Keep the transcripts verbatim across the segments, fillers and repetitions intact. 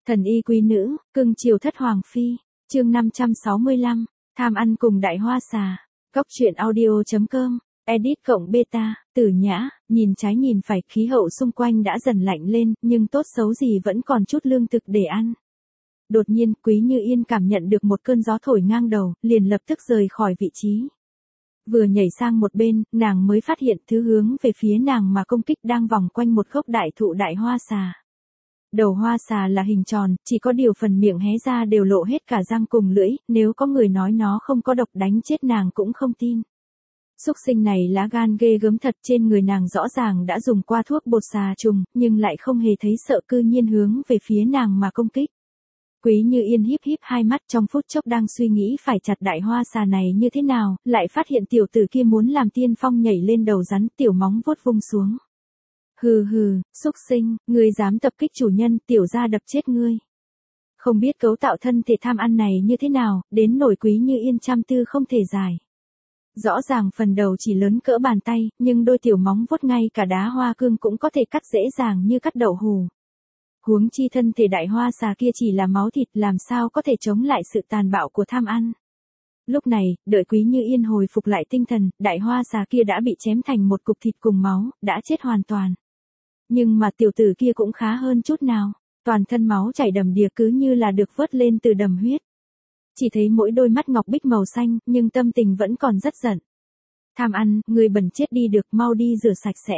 Thần y quý nữ, cưng chiều thất hoàng phi, chương năm trăm sáu mươi lăm, tham ăn cùng đại hoa xà. Cóc truyện audio.com, edit cộng beta, Tử Nhã, nhìn trái nhìn phải, khí hậu xung quanh đã dần lạnh lên, nhưng tốt xấu gì vẫn còn chút lương thực để ăn. Đột nhiên, Quý Như Yên cảm nhận được một cơn gió thổi ngang đầu, liền lập tức rời khỏi vị trí. Vừa nhảy sang một bên, nàng mới phát hiện thứ hướng về phía nàng mà công kích đang vòng quanh một gốc đại thụ đại hoa xà. Đầu hoa xà là hình tròn, chỉ có điều phần miệng hé ra đều lộ hết cả răng cùng lưỡi, nếu có người nói nó không có độc đánh chết nàng cũng không tin. Xúc sinh này lá gan ghê gớm thật, trên người nàng rõ ràng đã dùng qua thuốc bột xà trùng, nhưng lại không hề thấy sợ, cư nhiên hướng về phía nàng mà công kích. Quý Như Yên híp híp hai mắt, trong phút chốc đang suy nghĩ phải chặt đại hoa xà này như thế nào, lại phát hiện tiểu tử kia muốn làm tiên phong nhảy lên đầu rắn, tiểu móng vuốt vung xuống. Hừ hừ, xúc sinh, ngươi dám tập kích chủ nhân, tiểu gia đập chết ngươi. Không biết cấu tạo thân thể tham ăn này như thế nào, đến nổi Quý Như Yên trăm tư không thể giải. Rõ ràng phần đầu chỉ lớn cỡ bàn tay, nhưng đôi tiểu móng vuốt ngay cả đá hoa cương cũng có thể cắt dễ dàng như cắt đậu hù. Huống chi thân thể đại hoa xà kia chỉ là máu thịt, làm sao có thể chống lại sự tàn bạo của tham ăn. Lúc này, đợi Quý Như Yên hồi phục lại tinh thần, đại hoa xà kia đã bị chém thành một cục thịt cùng máu, đã chết hoàn toàn. Nhưng mà tiểu tử kia cũng khá hơn chút nào, toàn thân máu chảy đầm đìa, cứ như là được vớt lên từ đầm huyết. Chỉ thấy mỗi đôi mắt ngọc bích màu xanh, nhưng tâm tình vẫn còn rất giận. Tham ăn, ngươi bẩn chết đi được, mau đi rửa sạch sẽ.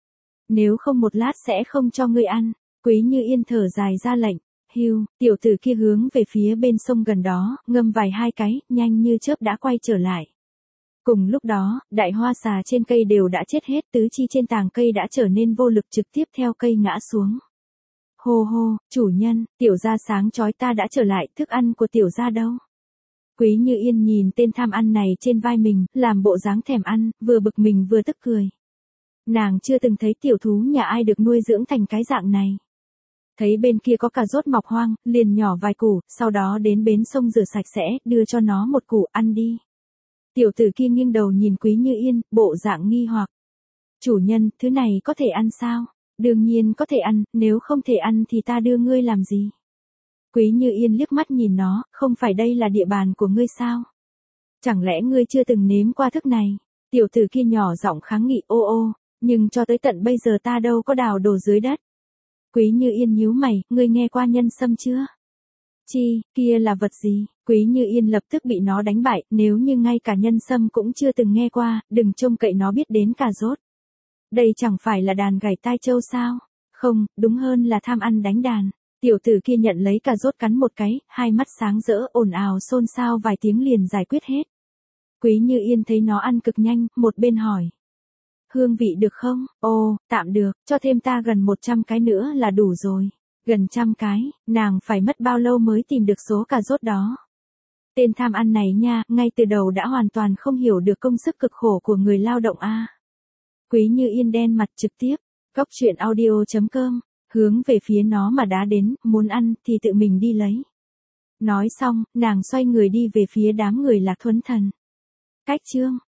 Nếu không một lát sẽ không cho ngươi ăn. Quý Như Yên thở dài ra lệnh. Hưu, tiểu tử kia hướng về phía bên sông gần đó, ngâm vài hai cái, nhanh như chớp đã quay trở lại. Cùng lúc đó, đại hoa xà trên cây đều đã chết hết, tứ chi trên tàng cây đã trở nên vô lực, trực tiếp theo cây ngã xuống. Hô hô, chủ nhân, tiểu gia sáng chói ta đã trở lại, thức ăn của tiểu gia đâu? Quý Như Yên nhìn tên tham ăn này trên vai mình, làm bộ dáng thèm ăn, vừa bực mình vừa tức cười. Nàng chưa từng thấy tiểu thú nhà ai được nuôi dưỡng thành cái dạng này. Thấy bên kia có cà rốt mọc hoang, liền nhỏ vài củ, sau đó đến bến sông rửa sạch sẽ, đưa cho nó một củ, ăn đi. Tiểu tử kia nghiêng đầu nhìn Quý Như Yên, bộ dạng nghi hoặc. Chủ nhân, thứ này có thể ăn sao? Đương nhiên có thể ăn, nếu không thể ăn thì ta đưa ngươi làm gì? Quý Như Yên liếc mắt nhìn nó, không phải đây là địa bàn của ngươi sao? Chẳng lẽ ngươi chưa từng nếm qua thức này? Tiểu tử kia nhỏ giọng kháng nghị, ô ô, nhưng cho tới tận bây giờ ta đâu có đào đồ dưới đất. Quý Như Yên nhíu mày, ngươi nghe qua nhân sâm chưa? Chi, kia là vật gì? Quý Như Yên lập tức bị nó đánh bại, nếu như ngay cả nhân sâm cũng chưa từng nghe qua, đừng trông cậy nó biết đến cà rốt. Đây chẳng phải là đàn gảy tai châu sao? Không, đúng hơn là tham ăn đánh đàn. Tiểu tử kia nhận lấy cà rốt cắn một cái, hai mắt sáng rỡ, ồn ào xôn xao vài tiếng liền giải quyết hết. Quý Như Yên thấy nó ăn cực nhanh, một bên hỏi. Hương vị được không? Ồ, tạm được, cho thêm ta gần một trăm cái nữa là đủ rồi. Gần trăm cái, nàng phải mất bao lâu mới tìm được số cà rốt đó. Tên tham ăn này nha, ngay từ đầu đã hoàn toàn không hiểu được công sức cực khổ của người lao động a. À. Quý Như Yên đen mặt trực tiếp, cóc truyện audio.com, hướng về phía nó mà đá đến, muốn ăn thì tự mình đi lấy. Nói xong, nàng xoay người đi về phía đám người Lạc Thuấn Thần. Cách chương